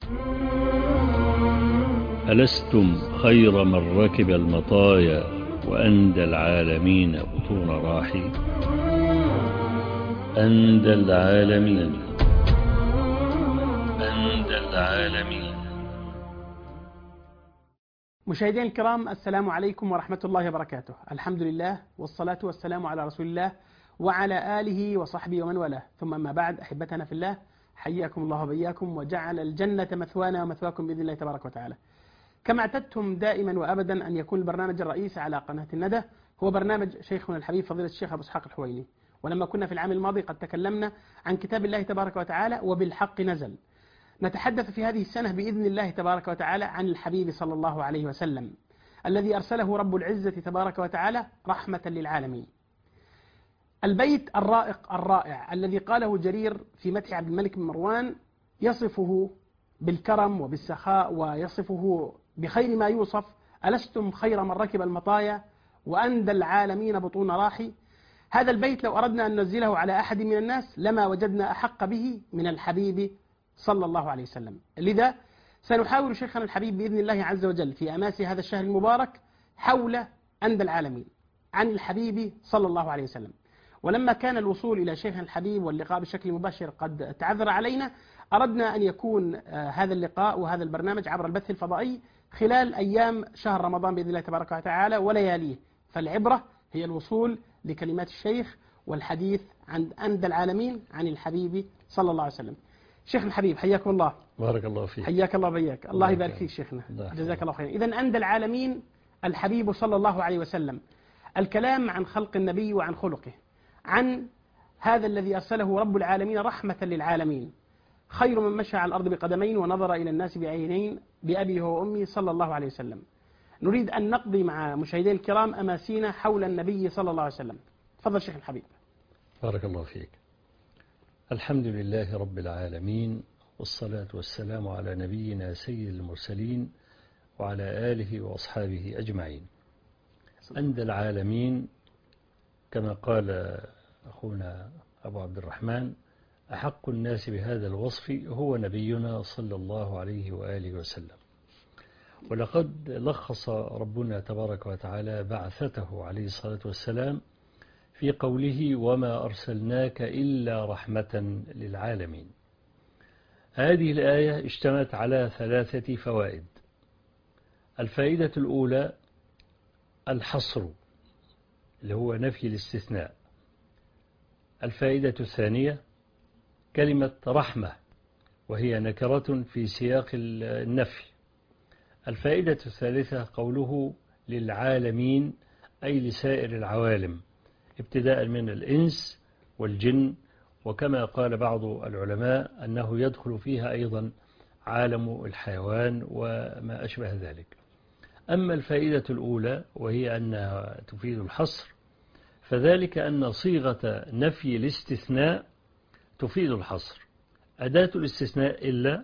ألستم خير من ركب المطايا وأندى العالمين بطون راحي. أندى العالمين، أندى العالمين. مشاهدينا الكرام، السلام عليكم ورحمة الله وبركاته. الحمد لله والصلاة والسلام على رسول الله وعلى آله وصحبه ومن والاه، ثم ما بعد. أحبتنا في الله، حياكم الله وبياكم وجعل الجنة مثوانا ومثواكم بإذن الله تبارك وتعالى. كما اعتدتم دائما وأبدا أن يكون البرنامج الرئيسي على قناة الندى هو برنامج شيخنا الحبيب فضيلة الشيخ أبو إسحاق الحويني. ولما كنا في العام الماضي قد تكلمنا عن كتاب الله تبارك وتعالى وبالحق نزل. نتحدث في هذه السنة بإذن الله تبارك وتعالى عن الحبيب صلى الله عليه وسلم الذي أرسله رب العزة تبارك وتعالى رحمة للعالمين. البيت الرائق الرائع الذي قاله جرير في مدح عبد الملك بن مروان يصفه بالكرم وبالسخاء ويصفه بخير ما يوصف: ألستم خير من ركب المطايا وأندى العالمين بطون راحي. هذا البيت لو أردنا أن ننزله على أحد من الناس لما وجدنا أحق به من الحبيب صلى الله عليه وسلم. لذا سنحاول شيخنا الحبيب بإذن الله عز وجل في أماس هذا الشهر المبارك حول أندى العالمين عن الحبيب صلى الله عليه وسلم. ولما كان الوصول إلى شيخنا الحبيب واللقاء بشكل مباشر قد تعذر علينا، أردنا أن يكون هذا اللقاء وهذا البرنامج عبر البث الفضائي خلال أيام شهر رمضان بإذن الله تبارك وتعالى ولياليه. فالعبرة هي الوصول لكلمات الشيخ والحديث عن أندى العالمين عن الحبيب صلى الله عليه وسلم. شيخ الحبيب، حياكم الله. بارك الله فيك. حياك الله وبياك. الله يبارك فيك شيخنا، جزاك الله خيرا. إذن أندى العالمين الحبيب صلى الله عليه وسلم. الكلام عن خلق النبي وعن خلقه، عن هذا الذي أرسله رب العالمين رحمة للعالمين، خير من مشى على الأرض بقدمين ونظر إلى الناس بعينين، بأبيه وأمي صلى الله عليه وسلم. نريد أن نقضي مع مشاهدينا الكرام أماسينا حول النبي صلى الله عليه وسلم. تفضل شيخ الحبيب. بارك الله فيك. الحمد لله رب العالمين، والصلاة والسلام على نبينا سيد المرسلين وعلى آله وأصحابه أجمعين. أندى العالمين كما قال أخونا أبو عبد الرحمن: أحق الناس بهذا الوصف هو نبينا صلى الله عليه وآله وسلم. ولقد لخص ربنا تبارك وتعالى بعثته عليه الصلاة والسلام في قوله: وما أرسلناك إلا رحمة للعالمين. هذه الآية اشتملت على 3 فوائد. الفائدة الأولى الحصر اللي هو نفي الاستثناء. الفائدة الثانية كلمة رحمة وهي نكرة في سياق النفي. الفائدة الثالثة قوله للعالمين أي لسائر العوالم، ابتداء من الإنس والجن، وكما قال بعض العلماء أنه يدخل فيها أيضا عالم الحيوان وما أشبه ذلك. أما الفائدة الأولى وهي أنها تفيد الحصر، فذلك أن صيغة نفي الاستثناء تفيد الحصر. أداة الاستثناء إلا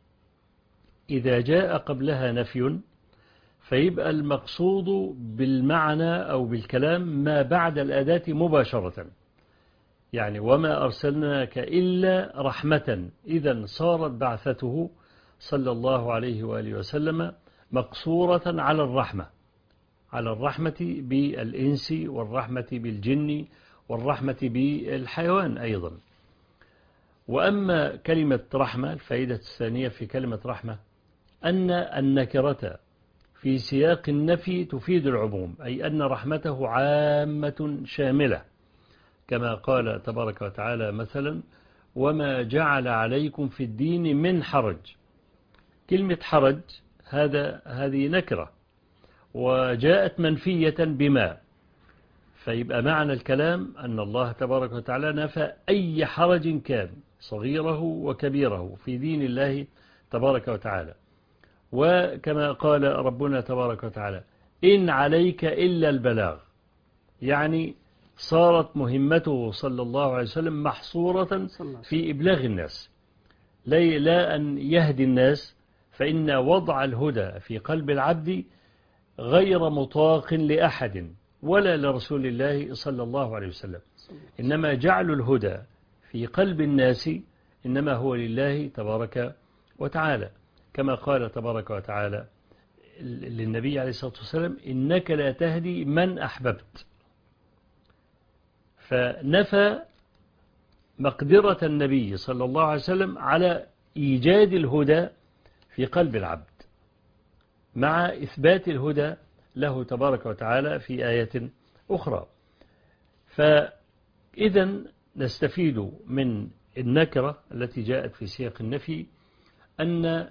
إذا جاء قبلها نفي فيبقى المقصود بالمعنى أو بالكلام ما بعد الأداة مباشرة. يعني وما أرسلناك إلا رحمة، إذن صارت بعثته صلى الله عليه وآله وسلم مقصورة على الرحمة، على الرحمة بالإنس والرحمة بالجن والرحمة بالحيوان أيضا. وأما كلمة رحمة، الفائدة الثانية في كلمة رحمة أن النكرة في سياق النفي تفيد العموم، أي أن رحمته عامة شاملة، كما قال تبارك وتعالى مثلا: وما جعل عليكم في الدين من حرج. كلمة حرج هذه نكرة وجاءت منفية بما، فيبقى معنى الكلام أن الله تبارك وتعالى نفى أي حرج كان صغيره وكبيره في دين الله تبارك وتعالى. وكما قال ربنا تبارك وتعالى: إن عليك إلا البلاغ، يعني صارت مهمته صلى الله عليه وسلم محصورة في إبلاغ الناس، لا أن يهدي الناس، فإن وضع الهدى في قلب العبد غير مطاق لأحد ولا لرسول الله صلى الله عليه وسلم، إنما جعل الهدى في قلب الناس إنما هو لله تبارك وتعالى. كما قال تبارك وتعالى للنبي عليه الصلاة والسلام إنك لا تهدي من أحببت، فنفى مقدرة النبي صلى الله عليه وسلم على إيجاد الهدى في قلب العبد، مع إثبات الهدى له تبارك وتعالى في آية أخرى. فإذا نستفيد من النكرة التي جاءت في سياق النفي أن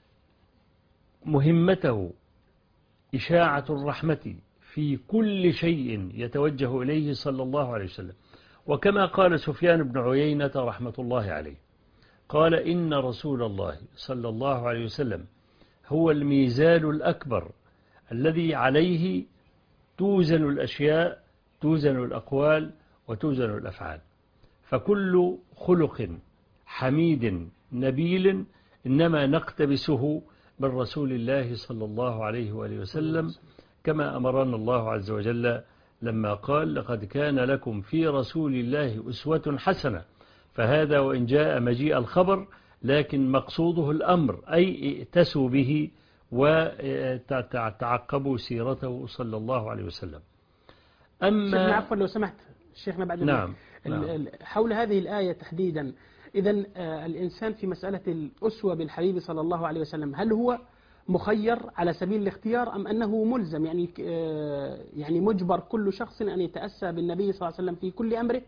مهمته إشاعة الرحمة في كل شيء يتوجه إليه صلى الله عليه وسلم. وكما قال سفيان بن عيينة رحمة الله عليه، قال إن رسول الله صلى الله عليه وسلم هو الميزان الأكبر الذي عليه توزن الأشياء، توزن الأقوال وتوزن الأفعال، فكل خلق حميد نبيل إنما نقتبسه من رسول الله صلى الله عليه وآله وسلم، كما أمرنا الله عز وجل لما قال لقد كان لكم في رسول الله أسوة حسنة، فهذا وإن جاء مجيء الخبر لكن مقصوده الأمر، أي ائتسوا به وتعقبوا سيرته صلى الله عليه وسلم. شيخنا عفوا لو سمحت شيخنا بعد نعم. حول هذه الآية تحديدا، إذن الإنسان في مسألة الأسوة بالحبيب صلى الله عليه وسلم هل هو مخير على سبيل الاختيار أم أنه ملزم، يعني مجبر كل شخص أن يتأسى بالنبي صلى الله عليه وسلم في كل أمره؟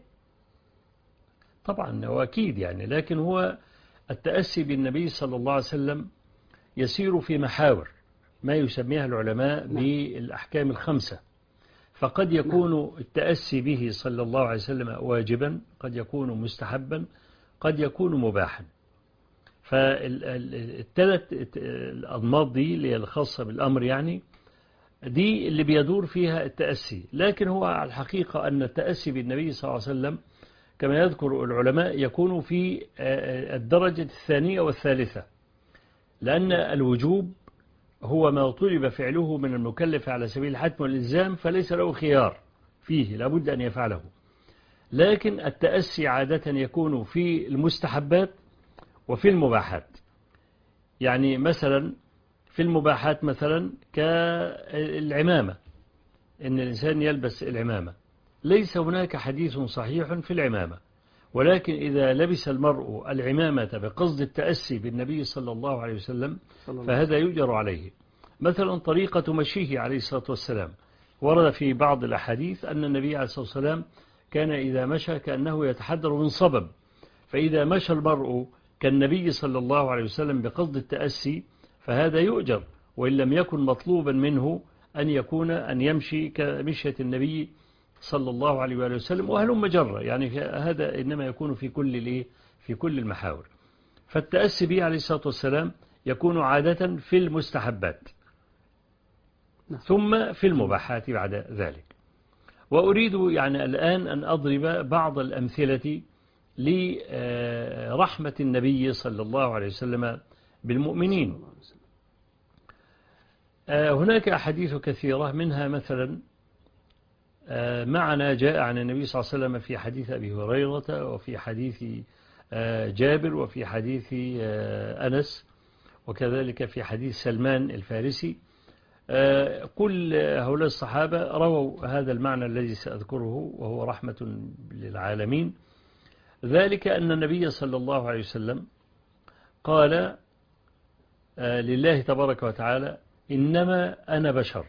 طبعا وأكيد يعني، لكن هو التأسي بالنبي صلى الله عليه وسلم يسير في محاور ما يسميها العلماء بالأحكام الخمسة، فقد يكون التأسي به صلى الله عليه وسلم واجبا، قد يكون مستحبا، قد يكون مباحا. فالثلاث الأنماط دي اللي هي الخاصة بالأمر يعني دي اللي بيدور فيها التأسي. لكن هو على الحقيقة أن التأسي بالنبي صلى الله عليه وسلم كما يذكر العلماء يكون في الدرجة الثانية والثالثة، لأن الوجوب هو ما طلب فعله من المكلف على سبيل الحتم والإلزام، فليس له خيار فيه، لابد أن يفعله. لكن التأسي عادة يكون في المستحبات وفي المباحات. يعني مثلا في المباحات مثلا كالعمامة، إن الإنسان يلبس العمامة، ليس هناك حديث صحيح في العمامة، ولكن إذا لبس المرء العمامة بقصد التأسي بالنبي صلى الله عليه وسلم فهذا يؤجر عليه. مثلا طريقة مشيه عليه الصلاة والسلام، ورد في بعض الأحاديث أن النبي عليه الصلاة والسلام كان إذا مشى كأنه يتحدر من صبب، فإذا مشى المرء كالنبي صلى الله عليه وسلم بقصد التأسي فهذا يؤجر، وإن لم يكن مطلوبا منه أن يمشي كمشية النبي صلى الله عليه وآله وسلم وهلم جرة، يعني هذا إنما يكون في كل المحاور. فالتأسي به عليه الصلاة والسلام يكون عادة في المستحبات ثم في المباحات بعد ذلك. وأريد يعني الآن أن أضرب بعض الأمثلة لرحمة النبي صلى الله عليه وسلم بالمؤمنين. هناك أحاديث كثيرة، منها مثلا معنا جاء عن النبي صلى الله عليه وسلم في حديث أبي هريرة وفي حديث جابر وفي حديث أنس وكذلك في حديث سلمان الفارسي. كل هؤلاء الصحابة رووا هذا المعنى الذي سأذكره، وهو رحمة للعالمين. ذلك أن النبي صلى الله عليه وسلم قال لله تبارك وتعالى إنما أنا بشر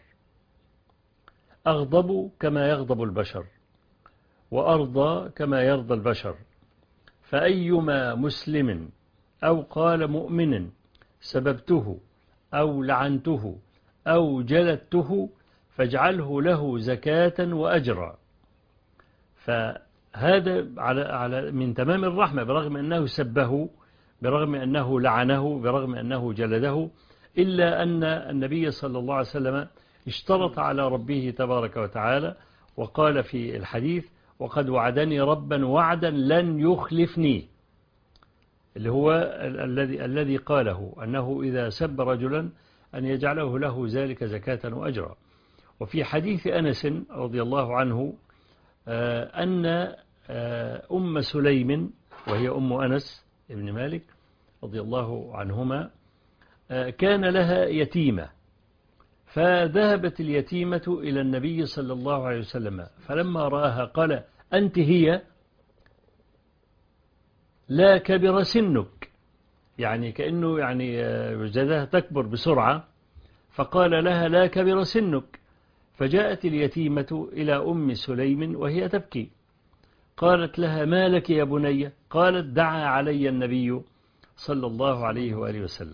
أغضب كما يغضب البشر وأرضى كما يرضى البشر، فأيما مسلم أو قال مؤمن سببته أو لعنته أو جلدته فاجعله له زكاة وأجرا. فهذا على من تمام الرحمة، برغم أنه سبه، برغم أنه لعنه، برغم أنه جلده، إلا أن النبي صلى الله عليه وسلم اشترط على ربه تبارك وتعالى وقال في الحديث وقد وعدني ربا وعدا لن يخلفني، اللي هو الذي قاله أنه إذا سب رجلا أن يجعله له ذلك زكاة وأجرا. وفي حديث أنس رضي الله عنه أن أم سليم وهي أم أنس ابن مالك رضي الله عنهما كان لها يتيمة، فذهبت اليتيمة إلى النبي صلى الله عليه وسلم، فلما رآها قال: أنت هي؟ لا كبر سنك، يعني كأنه يعني وجدها تكبر بسرعة، فقال لها: لا كبر سنك. فجاءت اليتيمة إلى أم سليم وهي تبكي، قالت لها: ما لك يا بني؟ قالت: دعا علي النبي صلى الله عليه وآله وسلم.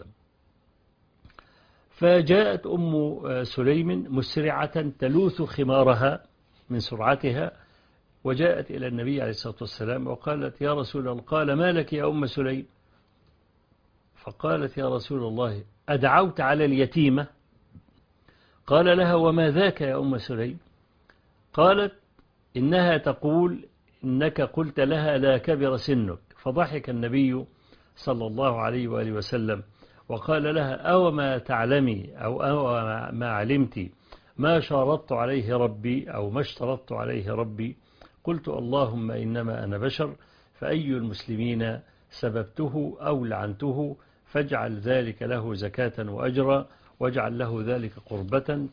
فجاءت أم سليم مسرعة تلوث خمارها من سرعتها، وجاءت إلى النبي عليه الصلاة والسلام وقالت: يا رسول الله. قال: ما لك يا أم سليم؟ فقالت: يا رسول الله، أدعوت على اليتيمة؟ قال لها: وما ذاك يا أم سليم؟ قالت: إنها تقول إنك قلت لها لا كبر سنك. فضحك النبي صلى الله عليه وآله وسلم وقال لها: أو ما تعلمي أو ما علمت ما شارطت عليه ربي أو ما اشترطت عليه ربي؟ قلت: اللهم إنما أنا بشر، فأي المسلمين سببته أو لعنته فاجعل ذلك له زكاة وأجرا، واجعل له ذلك قربة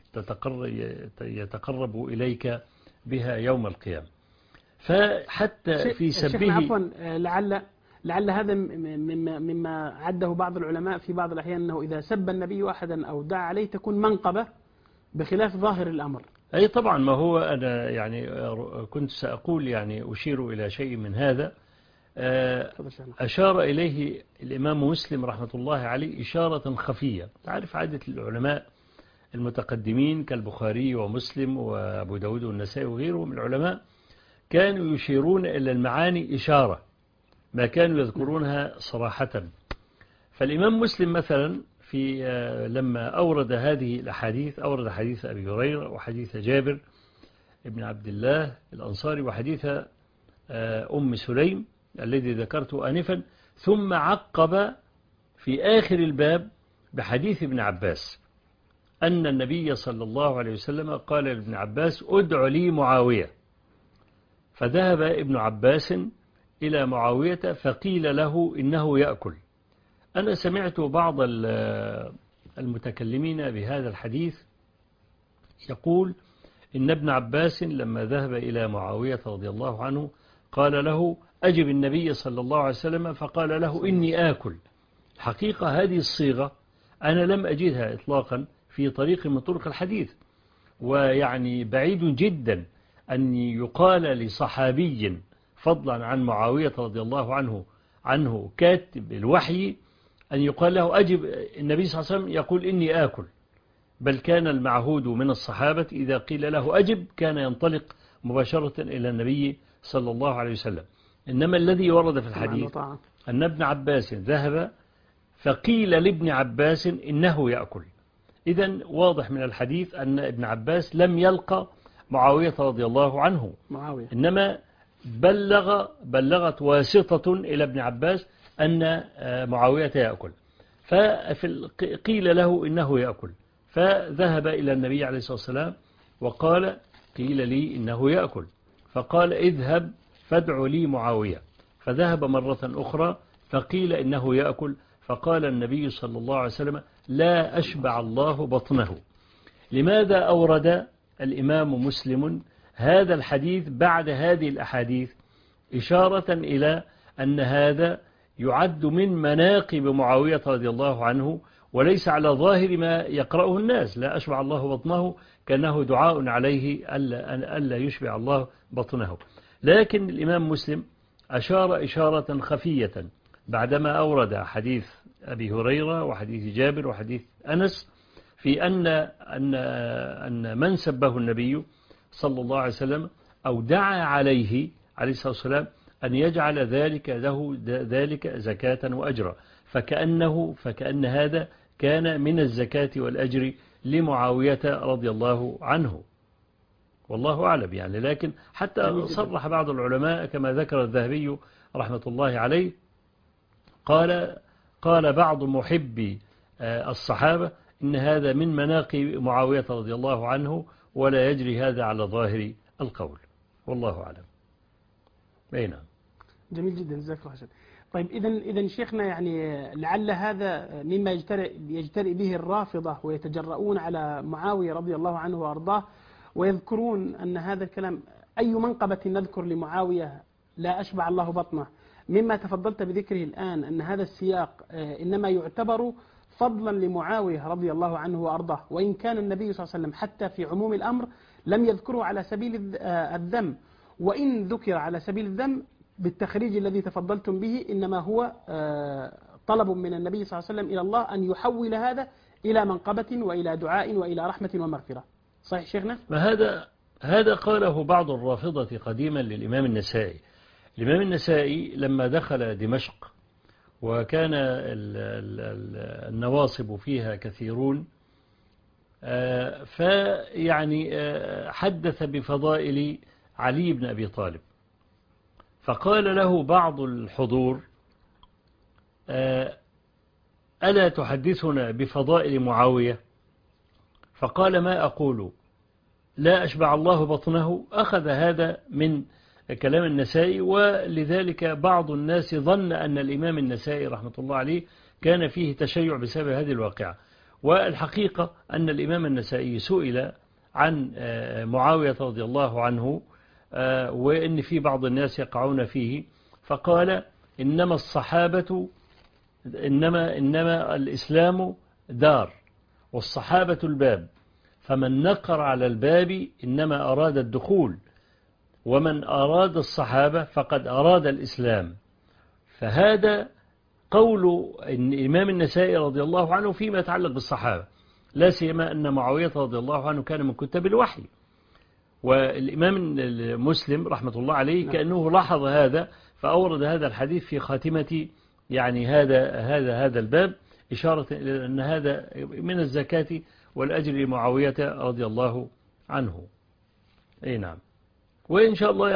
يتقرب إليك بها يوم القيامة. فحتى في شيخنا عفوا، سبه لعل هذا مما عده بعض العلماء في بعض الأحيان أنه إذا سب النبي أحدا أو دعا عليه تكون منقبة بخلاف ظاهر الأمر. أي طبعا، ما هو أنا يعني كنت سأقول يعني أشير إلى شيء من هذا. أشار إليه الإمام مسلم رحمة الله عليه إشارة خفية. تعرف عادة العلماء المتقدمين كالبخاري ومسلم وأبو داود والنسائي وغيرهم من العلماء كانوا يشيرون إلى المعاني إشارة، ما كانوا يذكرونها صراحة. فالإمام مسلم مثلا في لما أورد هذه الأحاديث، أورد حديث أبي هريرة وحديث جابر ابن عبد الله الأنصاري وحديث أم سليم الذي ذكرته آنفا، ثم عقب في آخر الباب بحديث ابن عباس أن النبي صلى الله عليه وسلم قال لابن عباس: ادع لي معاوية. فذهب ابن عباس إلى معاوية فقيل له إنه يأكل. أنا سمعت بعض المتكلمين بهذا الحديث يقول إن ابن عباس لما ذهب إلى معاوية رضي الله عنه قال له: أجب النبي صلى الله عليه وسلم، فقال له: إني آكل. حقيقة هذه الصيغة أنا لم أجدها إطلاقا في طريق من طرق الحديث، ويعني بعيد جدا أن يقال لصحابي فضلا عن معاوية رضي الله عنه كاتب الوحي أن يقال له أجب النبي صلى الله عليه وسلم يقول إني آكل. بل كان المعهود من الصحابة إذا قيل له أجب كان ينطلق مباشرة إلى النبي صلى الله عليه وسلم. إنما الذي ورد في الحديث أن ابن عباس ذهب فقيل لابن عباس إنه يأكل. إذن واضح من الحديث أن ابن عباس لم يلقى معاوية رضي الله عنه، إنما بلغت واسطة إلى ابن عباس أن معاوية يأكل، فقيل له إنه يأكل، فذهب إلى النبي عليه الصلاة والسلام وقال: قيل لي إنه يأكل. فقال: اذهب فادع لي معاوية. فذهب مرة أخرى فقيل إنه يأكل، فقال النبي صلى الله عليه وسلم: لا أشبع الله بطنه. لماذا أورد الإمام مسلم هذا الحديث بعد هذه الأحاديث؟ إشارة إلى أن هذا يعد من مناقب معاوية رضي الله عنه، وليس على ظاهر ما يقرأه الناس: لا أشبع الله بطنه، كأنه دعاء عليه ألا يشبع الله بطنه. لكن الإمام مسلم أشار إشارة خفية بعدما أورد حديث أبي هريرة وحديث جابر وحديث أنس في أن من سبه النبي صلى الله عليه وسلم أو دعا عليه الصلاة والسلام أن يجعل ذلك زكاة وأجرا، فكأن هذا كان من الزكاة والأجر لمعاوية رضي الله عنه، والله أعلم يعني. لكن حتى صرح بعض العلماء كما ذكر الذهبي رحمة الله عليه، قال بعض محبي الصحابة إن هذا من مناقب معاوية رضي الله عنه، ولا يجري هذا على ظاهر القول، والله أعلم. نعم. جميل جدا، جزاك الله خير. طيب إذا شيخنا يعني لعل هذا مما يجترئ به الرافضة ويتجرؤون على معاوية رضي الله عنه وأرضاه، ويذكرون أن هذا الكلام أي منقبة نذكر لمعاوية لا أشبع الله بطنه، مما تفضلت بذكره الآن أن هذا السياق إنما يعتبر فضلا لمعاوية رضي الله عنه وأرضاه، وإن كان النبي صلى الله عليه وسلم حتى في عموم الأمر لم يذكره على سبيل الذم، وإن ذكر على سبيل الذم بالتخريج الذي تفضلتم به إنما هو طلب من النبي صلى الله عليه وسلم إلى الله أن يحول هذا إلى منقبة وإلى دعاء وإلى رحمة ومغفرة. صحيح شيخنا؟ هذا قاله بعض الرافضة قديما للإمام النسائي. الإمام النسائي لما دخل دمشق وكان النواصب فيها كثيرون، فيعني حدث بفضائل علي بن أبي طالب، فقال له بعض الحضور: ألا تحدثنا بفضائل معاوية؟ فقال: ما أقول لا أشبع الله بطنه. أخذ هذا من كلام النسائي، ولذلك بعض الناس ظن أن الإمام النسائي رحمة الله عليه كان فيه تشيع بسبب هذه الواقعة. والحقيقة أن الإمام النسائي سئل عن معاوية رضي الله عنه، وإن في بعض الناس يقعون فيه، فقال: إنما الصحابة إنما الإسلام دار والصحابة الباب، فمن نقر على الباب إنما أراد الدخول، ومن أراد الصحابة فقد أراد الإسلام. فهذا قول الإمام النسائي رضي الله عنه فيما يتعلق بالصحابة، لا سيما أن معاوية رضي الله عنه كان من كتاب الوحي. والإمام مسلم رحمة الله عليه كأنه لاحظ هذا فأورد هذا الحديث في خاتمة يعني هذا الباب، إشارة إلى أن هذا من الزكاة والأجر لمعاوية رضي الله عنه. أي نعم. وإن شاء الله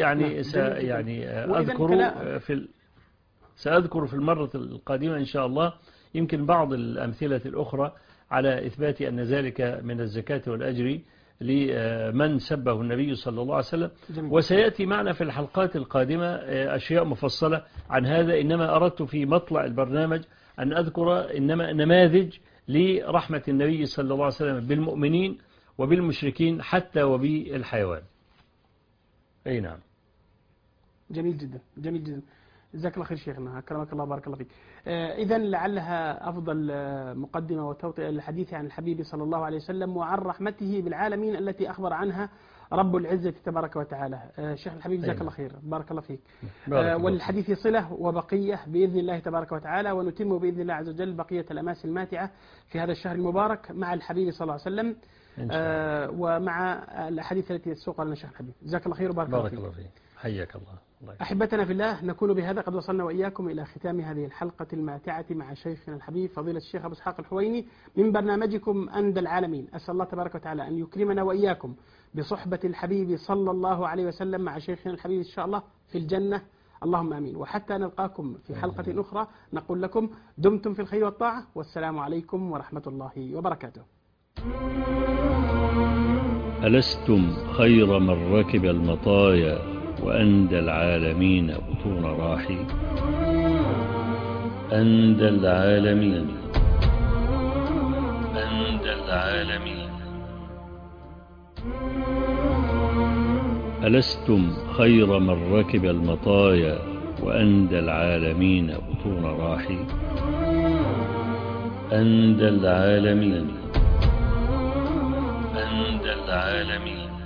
سأذكر في المرة القادمة إن شاء الله يمكن بعض الأمثلة الأخرى على إثبات أن ذلك من الزكاة والأجر لمن سبه النبي صلى الله عليه وسلم. وسيأتي معنا في الحلقات القادمة أشياء مفصلة عن هذا، إنما أردت في مطلع البرنامج أن أذكر إنما نماذج لرحمة النبي صلى الله عليه وسلم بالمؤمنين وبالمشركين حتى وبالحيوان. أي نعم. جميل جدا، جميل جدا. جزاك الله خير شيخنا، أكرمك الله بارك الله فيك. إذا لعلها أفضل مقدمة وتوطئة للحديث عن الحبيب صلى الله عليه وسلم وعن رحمته بالعالمين التي أخبر عنها رب العزة تبارك وتعالى. شيخ الحبيب جزاك الله خير، بارك الله فيك. والحديث صلة وبقية بإذن الله تبارك وتعالى، ونتم بإذن الله عز وجل بقية الأماس الماتعة في هذا الشهر المبارك مع الحبيب صلى الله عليه وسلم ومع الأحاديث التي سوق لنا شيخ الحبيب. جزاك الله خير وبارك الله فيك. حياك الله. أحبتنا في الله، نكون بهذا قد وصلنا وإياكم إلى ختام هذه الحلقة الماتعة مع شيخنا الحبيب فضيلة الشيخ أبو إسحاق الحويني من برنامجكم أندى العالمين. أسأل الله تبارك وتعالى أن يكرمنا وإياكم بصحبة الحبيب صلى الله عليه وسلم مع شيخنا الحبيب إن شاء الله في الجنة، اللهم آمين. وحتى نلقاكم في حلقة أخرى نقول لكم دمتم في الخير والطاعة، والسلام عليكم ورحمة الله وبركاته. ألستم خير من ركب المطايا وأندى العالمين بطون راحي؟ أندى العالمين، أندى العالمين. ألستم خير من ركب المطايا وأندى العالمين بطون راحي؟ أندى العالمين، أندى العالمين.